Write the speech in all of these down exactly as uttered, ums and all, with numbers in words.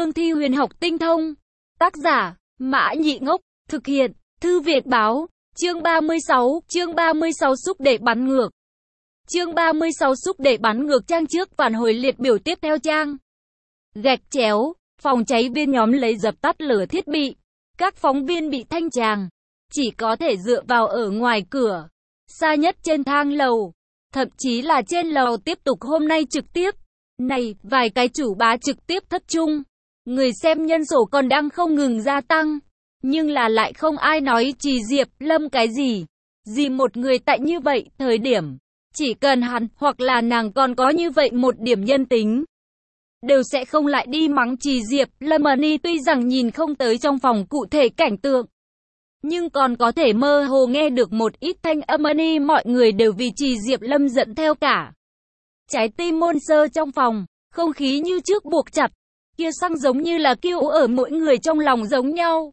cương thi huyền học tinh thông. Tác giả, Mã Nhị Ngốc, thực hiện, Thư Việt Báo, chương ba mươi sáu, chương ba mươi sáu xúc để bắn ngược. Chương ba mươi sáu xúc để bắn ngược trang trước phản hồi liệt biểu tiếp theo trang. Gạch chéo, phòng cháy viên nhóm lấy dập tắt lửa thiết bị. Các phóng viên bị thanh tràng, chỉ có thể dựa vào ở ngoài cửa, xa nhất trên thang lầu, thậm chí là trên lầu tiếp tục hôm nay trực tiếp. Này, vài cái chủ bá trực tiếp thất trung, người xem nhân số còn đang không ngừng gia tăng, nhưng là lại không ai nói Trì Diệp Lâm cái gì. Gì một người tại như vậy thời điểm, chỉ cần hắn hoặc là nàng còn có như vậy một điểm nhân tính, đều sẽ không lại đi mắng Trì Diệp Lâm. Ni tuy rằng nhìn không tới trong phòng cụ thể cảnh tượng, nhưng còn có thể mơ hồ nghe được một ít thanh âm. Ni mọi người đều vì Trì Diệp Lâm dẫn theo cả. Trái tim môn sơ trong phòng, không khí như trước buộc chặt, kia xăng giống như là kiêu ở mỗi người trong lòng giống nhau.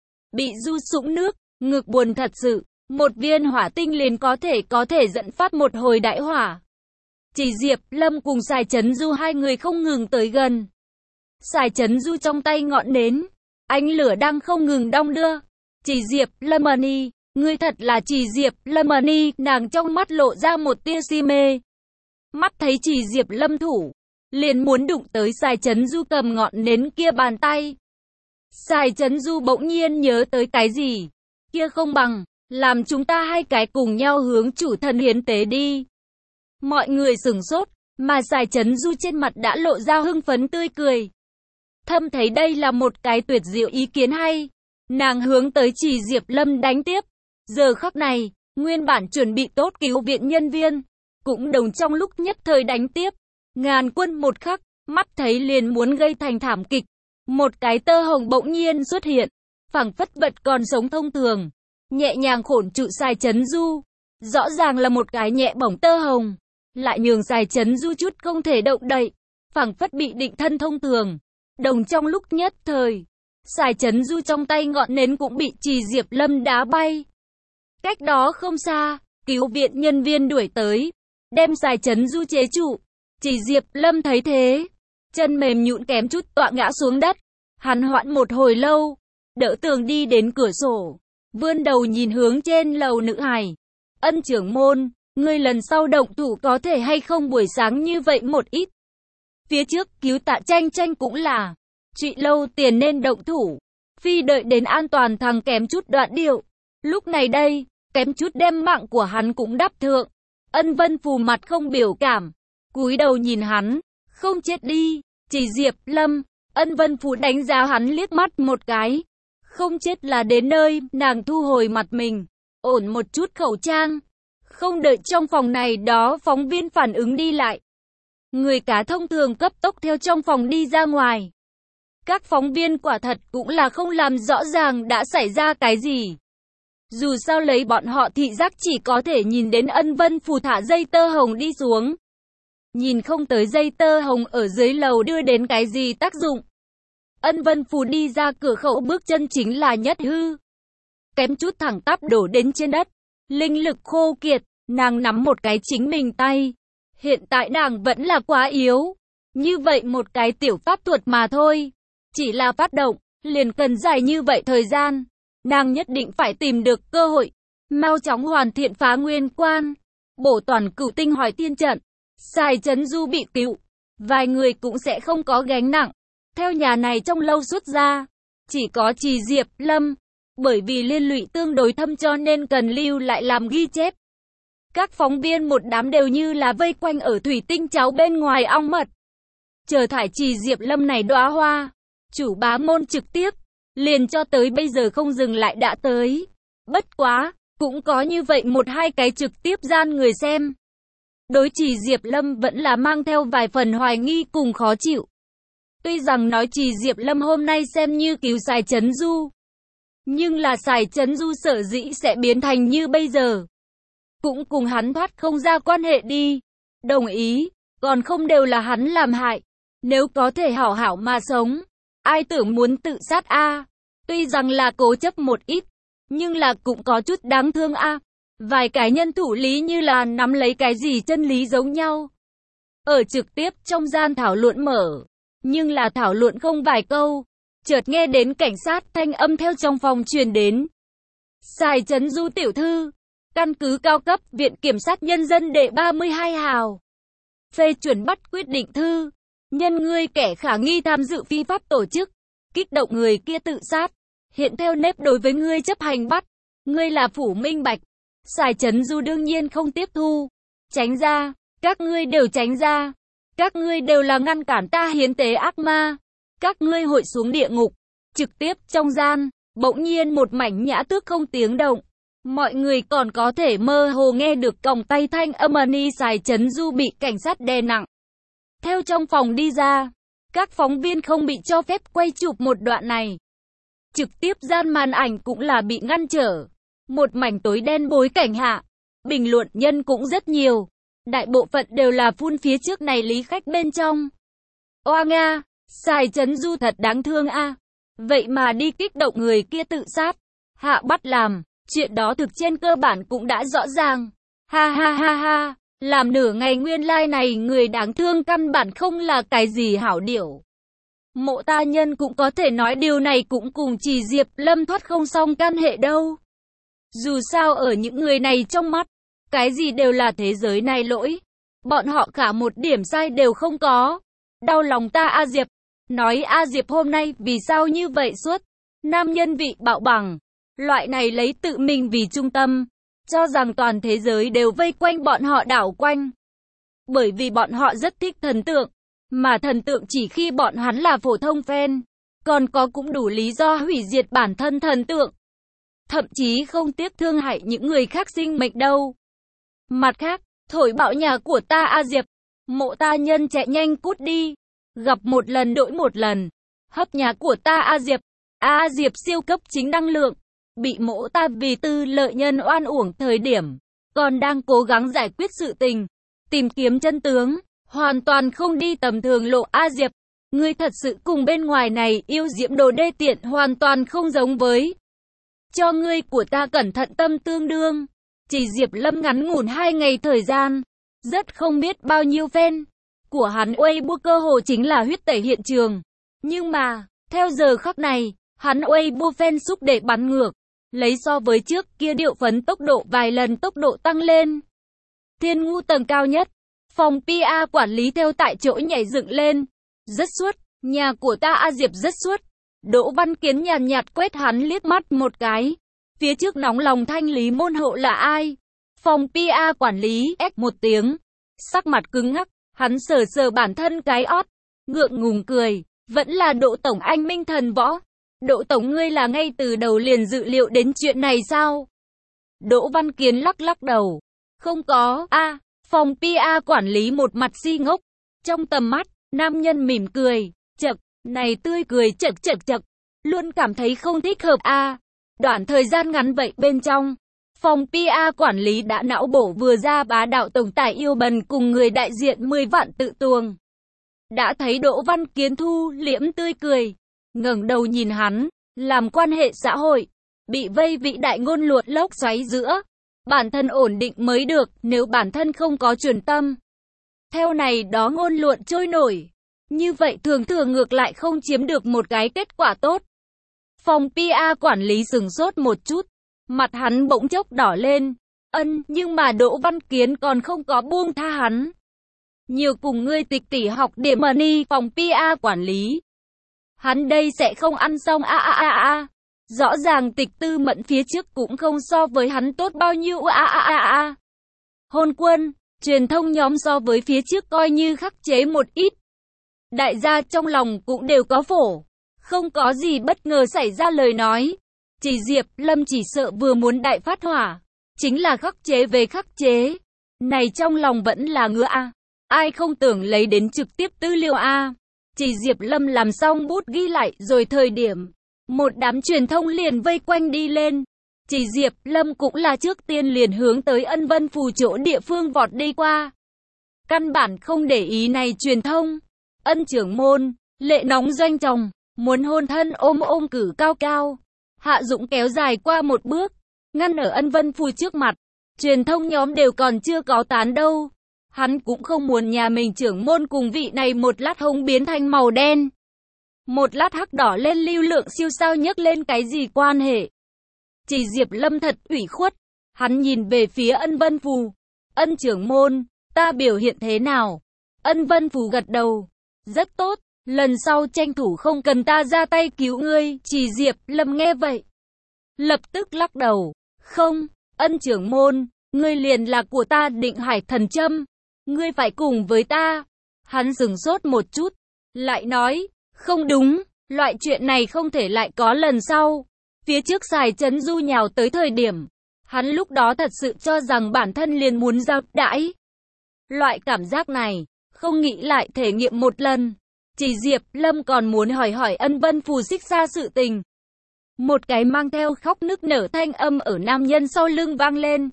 Bị du sũng nước, ngực buồn thật sự, một viên hỏa tinh liền có thể có thể dẫn phát một hồi đại hỏa. Trì Diệp Lâm cùng Sài Chấn Du hai người không ngừng tới gần. Sài Chấn Du trong tay ngọn nến, ánh lửa đang không ngừng đong đưa. Trì Diệp Lâm Ni, ngươi thật là Trì Diệp Lâm Ni, nàng trong mắt lộ ra một tia si mê. Mắt thấy Trì Diệp Lâm thủ, liền muốn đụng tới Sài Chấn Du cầm ngọn nến kia bàn tay. Sài Chấn Du bỗng nhiên nhớ tới cái gì, kia không bằng làm chúng ta hai cái cùng nhau hướng chủ thần hiến tế đi. Mọi người sửng sốt, mà Sài Chấn Du trên mặt đã lộ ra hưng phấn tươi cười. Thâm thấy đây là một cái tuyệt diệu ý kiến hay, nàng hướng tới Trì Diệp Lâm đánh tiếp. Giờ khắc này, nguyên bản chuẩn bị tốt cứu viện nhân viên, cũng đồng trong lúc nhất thời đánh tiếp. Ngàn quân một khắc, mắt thấy liền muốn gây thành thảm kịch. Một cái tơ hồng bỗng nhiên xuất hiện, phảng phất vật còn sống thông thường, nhẹ nhàng khổn trụ Sài Chấn Du. Rõ ràng là một cái nhẹ bổng tơ hồng, lại nhường Sài Chấn Du chút không thể động đậy, phảng phất bị định thân thông thường. Đồng trong lúc nhất thời, Sài Chấn Du trong tay ngọn nến cũng bị Trì Diệp Lâm đá bay. Cách đó không xa, cứu viện nhân viên đuổi tới, đem Sài Chấn Du chế trụ. Trì Diệp Lâm thấy thế, chân mềm nhũn kém chút tọa ngã xuống đất. Hắn hoãn một hồi lâu, đỡ tường đi đến cửa sổ, vươn đầu nhìn hướng trên lầu nữ hài. Ân trưởng môn, ngươi lần sau động thủ có thể hay không buổi sáng như vậy một ít. Phía trước cứu Tạ Tranh Tranh cũng là, Trụy lâu tiền nên động thủ, phi đợi đến an toàn thằng kém chút đoạn điệu. Lúc này đây, kém chút đem mạng của hắn cũng đắp thượng. Ân Vân Phù mặt không biểu cảm, cúi đầu nhìn hắn, không chết đi. Trì Diệp Lâm, Ân Vân Phù đánh giá hắn liếc mắt một cái. Không chết là đến nơi, nàng thu hồi mặt mình, ổn một chút khẩu trang. Không đợi trong phòng này đó phóng viên phản ứng đi lại. Người cá thông thường cấp tốc theo trong phòng đi ra ngoài. Các phóng viên quả thật cũng là không làm rõ ràng đã xảy ra cái gì. Dù sao lấy bọn họ thị giác chỉ có thể nhìn đến Ân Vân Phù thả dây tơ hồng đi xuống. Nhìn không tới dây tơ hồng ở dưới lầu đưa đến cái gì tác dụng. Ân Vân Phù đi ra cửa khẩu bước chân chính là nhất hư. Kém chút thẳng tắp đổ đến trên đất. Linh lực khô kiệt, nàng nắm một cái chính mình tay. Hiện tại nàng vẫn là quá yếu. Như vậy một cái tiểu pháp thuật mà thôi. Chỉ là phát động, liền cần dài như vậy thời gian. Nàng nhất định phải tìm được cơ hội. Mau chóng hoàn thiện phá nguyên quan. Bổ toàn cửu tinh hỏi tiên trận. Sài Chấn Du bị cứu, vài người cũng sẽ không có gánh nặng. Theo nhà này trong lâu xuất ra, chỉ có Trì Diệp Lâm, bởi vì liên lụy tương đối thâm cho nên cần lưu lại làm ghi chép. Các phóng viên một đám đều như là vây quanh ở thủy tinh cháo bên ngoài ong mật. Chờ thải Trì Diệp Lâm này đóa hoa, chủ bá môn trực tiếp, liền cho tới bây giờ không dừng lại đã tới. Bất quá, cũng có như vậy một hai cái trực tiếp gian người xem. Đối Trì Diệp Lâm vẫn là mang theo vài phần hoài nghi cùng khó chịu. Tuy rằng nói Trì Diệp Lâm hôm nay xem như cứu Sài Chấn Du, nhưng là Sài Chấn Du sở dĩ sẽ biến thành như bây giờ, cũng cùng hắn thoát không ra quan hệ đi. Đồng ý, còn không đều là hắn làm hại. Nếu có thể hảo hảo mà sống, ai tưởng muốn tự sát a? À? Tuy rằng là cố chấp một ít, nhưng là cũng có chút đáng thương a. À? Vài cái nhân thủ lý như là nắm lấy cái gì chân lý giống nhau. Ở trực tiếp trong gian thảo luận mở, Nhưng là thảo luận không vài câu, chợt nghe đến cảnh sát thanh âm theo trong phòng truyền đến. Sài Trấn Du tiểu thư, căn cứ cao cấp Viện Kiểm sát Nhân dân đệ ba mươi hai hào. Phê chuẩn bắt quyết định thư, nhân ngươi kẻ khả nghi tham dự phi pháp tổ chức, kích động người kia tự sát. Hiện theo nếp đối với ngươi chấp hành bắt, ngươi là Phủ Minh Bạch. Sài Trấn Du đương nhiên không tiếp thu. Tránh ra, các ngươi đều tránh ra. Các ngươi đều là ngăn cản ta hiến tế ác ma. Các ngươi hội xuống địa ngục. Trực tiếp trong gian, bỗng nhiên một mảnh nhã tước không tiếng động. Mọi người còn có thể mơ hồ nghe được còng tay thanh âm ni Sài Trấn Du bị cảnh sát đè nặng. Theo trong phòng đi ra, các phóng viên không bị cho phép quay chụp một đoạn này. Trực tiếp gian màn ảnh cũng là bị ngăn trở. Một mảnh tối đen bối cảnh hạ. Bình luận nhân cũng rất nhiều. Đại bộ phận đều là phun phía trước này lý khách bên trong. Oa Nga, Sài Trấn Du thật đáng thương a. Vậy mà đi kích động người kia tự sát. Hạ bắt làm, chuyện đó thực trên cơ bản cũng đã rõ ràng. Ha ha ha ha, làm nửa ngày nguyên lai like này người đáng thương căn bản không là cái gì hảo điểu. Mộ ta nhân cũng có thể nói điều này cũng cùng chỉ Diệp Lâm thoát không xong can hệ đâu. Dù sao ở những người này trong mắt, cái gì đều là thế giới này lỗi. Bọn họ cả một điểm sai đều không có. Đau lòng ta A Diệp. Nói A Diệp hôm nay vì sao như vậy suốt. Nam nhân vị bạo bằng. Loại này lấy tự mình vì trung tâm. Cho rằng toàn thế giới đều vây quanh bọn họ đảo quanh. Bởi vì bọn họ rất thích thần tượng. Mà thần tượng chỉ khi bọn hắn là phổ thông fan. Còn có cũng đủ lý do hủy diệt bản thân thần tượng. Thậm chí không tiếc thương hại những người khác sinh mệnh đâu. Mặt khác, thổi bạo nhà của ta A Diệp. Mộ ta nhân chạy nhanh cút đi. Gặp một lần đổi một lần. Hấp nhà của ta A Diệp. A Diệp siêu cấp chính năng lượng. Bị mộ ta vì tư lợi nhân oan uổng thời điểm. Còn đang cố gắng giải quyết sự tình. Tìm kiếm chân tướng. Hoàn toàn không đi tầm thường lộ A Diệp. Ngươi thật sự cùng bên ngoài này yêu diễm đồ đê tiện hoàn toàn không giống với. Cho ngươi của ta cẩn thận tâm tương đương. Chỉ Diệp Lâm ngắn ngủn hai ngày thời gian. Rất không biết bao nhiêu fan. Của hắn Weibo cơ hồ chính là huyết tẩy hiện trường. Nhưng mà, theo giờ khắc này, hắn Weibo fan xúc để bắn ngược. Lấy so với trước kia điệu phấn tốc độ vài lần tốc độ tăng lên. Thiên ngu tầng cao nhất. Phòng pê e quản lý theo tại chỗ nhảy dựng lên. Rất suốt, nhà của ta A Diệp rất suốt. Đỗ Văn Kiến nhàn nhạt quét hắn liếc mắt một cái. Phía trước nóng lòng thanh lý môn hộ là ai? Phòng pê e quản lý, ép một tiếng. Sắc mặt cứng ngắc, hắn sờ sờ bản thân cái ót. Ngượng ngùng cười, vẫn là Đỗ Tổng anh minh thần võ. Đỗ Tổng ngươi là ngay từ đầu liền dự liệu đến chuyện này sao? Đỗ Văn Kiến lắc lắc đầu. Không có, a phòng pê e quản lý một mặt si ngốc. Trong tầm mắt, nam nhân mỉm cười, chậc, này tươi cười chậc chậc chậc. Luôn cảm thấy không thích hợp a Đoạn thời gian ngắn vậy bên trong, phòng pê e quản lý đã não bổ vừa ra bá đạo tổng tài yêu bần cùng người đại diện mười vạn tự tuồng. Đã thấy Đỗ Văn Kiến thu liễm tươi cười, ngẩng đầu nhìn hắn, làm quan hệ xã hội, bị vây vĩ đại ngôn luột lốc xoáy giữa. Bản thân ổn định mới được, nếu bản thân không có chuẩn tâm. Theo này đó ngôn luận trôi nổi. Như vậy thường thường ngược lại không chiếm được một cái kết quả tốt. Phòng pê e quản lý sừng sốt một chút. Mặt hắn bỗng chốc đỏ lên. Ân, nhưng mà Đỗ Văn Kiến còn không có buông tha hắn. Nhiều cùng ngươi tịch tỉ học điểm money phòng pê e quản lý. Hắn đây sẽ không ăn xong a a a a. Rõ ràng tịch tư mẫn phía trước cũng không so với hắn tốt bao nhiêu a a a a. Hôn quân, truyền thông nhóm so với phía trước coi như khắc chế một ít. Đại gia trong lòng cũng đều có phổ. Không có gì bất ngờ xảy ra lời nói. Chỉ Diệp Lâm chỉ sợ vừa muốn đại phát hỏa. Chính là khắc chế về khắc chế. Này trong lòng vẫn là ngứa a. Ai không tưởng lấy đến trực tiếp tư liệu a. Chỉ Diệp Lâm làm xong bút ghi lại rồi thời điểm. Một đám truyền thông liền vây quanh đi lên. Chỉ Diệp Lâm cũng là trước tiên liền hướng tới Ân Vân Phù chỗ địa phương vọt đi qua. Căn bản không để ý này truyền thông. Ân trưởng môn, lệ nóng doanh chồng, muốn hôn thân ôm ôm cử cao cao. Hạ Dũng kéo dài qua một bước, ngăn ở Ân Vân Phù trước mặt. Truyền thông nhóm đều còn chưa có tán đâu. Hắn cũng không muốn nhà mình trưởng môn cùng vị này một lát hồng biến thành màu đen, một lát hắc đỏ lên lưu lượng siêu sao nhấc lên cái gì quan hệ. Chỉ Diệp Lâm thật ủy khuất, hắn nhìn về phía Ân Vân Phù. Ân trưởng môn, ta biểu hiện thế nào? Ân Vân Phù gật đầu. Rất tốt, lần sau tranh thủ không cần ta ra tay cứu ngươi. Chỉ Diệp Lâm nghe vậy, lập tức lắc đầu. Không, Ân trưởng môn, ngươi liền là của ta Định Hải thần châm. Ngươi phải cùng với ta. Hắn dừng sốt một chút, lại nói, không đúng, loại chuyện này không thể lại có lần sau. Phía trước Sài Chấn Du nhào tới thời điểm, hắn lúc đó thật sự cho rằng bản thân liền muốn giao đãi. Loại cảm giác này, không nghĩ lại thể nghiệm một lần. Chỉ Diệp Lâm còn muốn hỏi hỏi Ân Vân Phù xích xa sự tình. Một cái mang theo khóc nức nở thanh âm ở nam nhân sau lưng vang lên.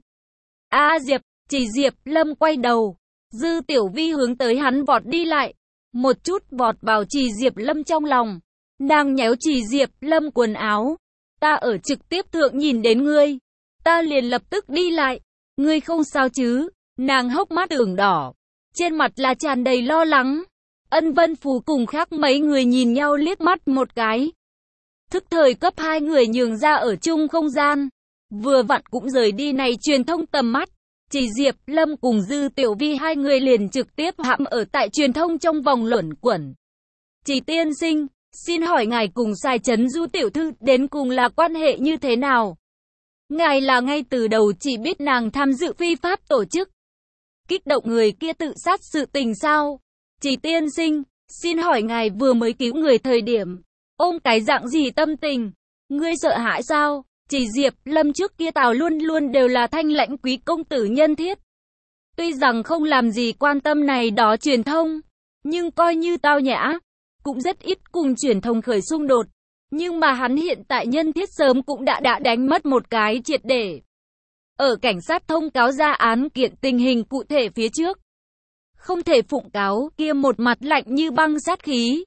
A à, Diệp, chỉ Diệp Lâm quay đầu. Dư Tiểu Vi hướng tới hắn vọt đi lại. Một chút vọt vào Chỉ Diệp Lâm trong lòng. Nàng nhéo Chỉ Diệp Lâm quần áo. Ta ở trực tiếp thượng nhìn đến ngươi. Ta liền lập tức đi lại. Ngươi không sao chứ? Nàng hốc mắt ửng đỏ. Trên mặt là tràn đầy lo lắng. Ân Vân Phù cùng khác mấy người nhìn nhau liếc mắt một cái. Thức thời cấp hai người nhường ra ở chung không gian. Vừa vặn cũng rời đi này truyền thông tầm mắt. Chỉ Diệp Lâm cùng Dư Tiểu Vi hai người liền trực tiếp hãm ở tại truyền thông trong vòng luẩn quẩn. Chỉ tiên sinh, xin hỏi ngài cùng Sài Chấn Du tiểu thư đến cùng là quan hệ như thế nào? Ngài là ngay từ đầu chỉ biết nàng tham dự phi pháp tổ chức, kích động người kia tự sát sự tình sao? Chỉ tiên sinh, xin hỏi ngài vừa mới cứu người thời điểm, ôm cái dạng gì tâm tình? Ngươi sợ hãi sao? Chỉ Diệp Lâm trước kia tào luôn luôn đều là thanh lãnh quý công tử nhân thiết. Tuy rằng không làm gì quan tâm này đó truyền thông, nhưng coi như tao nhã, cũng rất ít cùng truyền thông khởi xung đột. Nhưng mà hắn hiện tại nhân thiết sớm cũng đã đã đánh mất một cái triệt để. Ở cảnh sát thông cáo ra án kiện tình hình cụ thể phía trước, không thể phụng cáo kia một mặt lạnh như băng sát khí,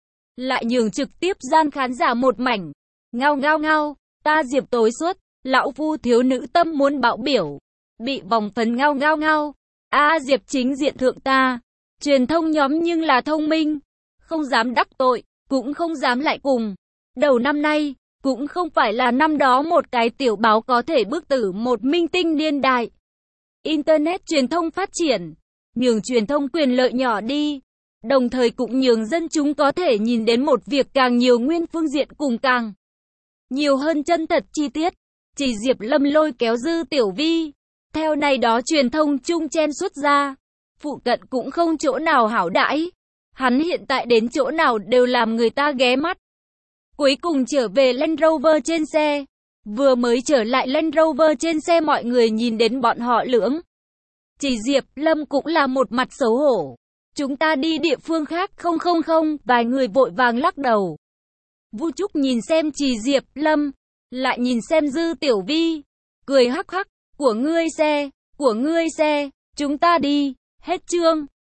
lại nhường trực tiếp gian khán giả một mảnh ngao ngao ngao. Ta Diệp tối suốt, lão phu thiếu nữ tâm muốn bạo biểu, bị vòng phấn ngao ngao ngao. A à, Diệp chính diện thượng ta, truyền thông nhóm nhưng là thông minh, không dám đắc tội, cũng không dám lại cùng. Đầu năm nay, cũng không phải là năm đó một cái tiểu báo có thể bức tử một minh tinh niên đại. Internet truyền thông phát triển, nhường truyền thông quyền lợi nhỏ đi, đồng thời cũng nhường dân chúng có thể nhìn đến một việc càng nhiều nguyên phương diện cùng càng nhiều hơn chân thật chi tiết. Chỉ Diệp Lâm lôi kéo Dư Tiểu Vi, theo này đó truyền thông chung chen xuất ra, phụ cận cũng không chỗ nào hảo đãi. Hắn hiện tại đến chỗ nào đều làm người ta ghé mắt. Cuối cùng trở về Land Rover trên xe. Vừa mới trở lại Land Rover trên xe mọi người nhìn đến bọn họ lưỡng. Chỉ Diệp Lâm cũng là một mặt xấu hổ. Chúng ta đi địa phương khác không không không, vài người vội vàng lắc đầu. Vu Trúc nhìn xem Chỉ Diệp Lâm, lại nhìn xem Dư Tiểu Vi, cười hắc hắc, của ngươi xe, của ngươi xe, chúng ta đi, hết chương.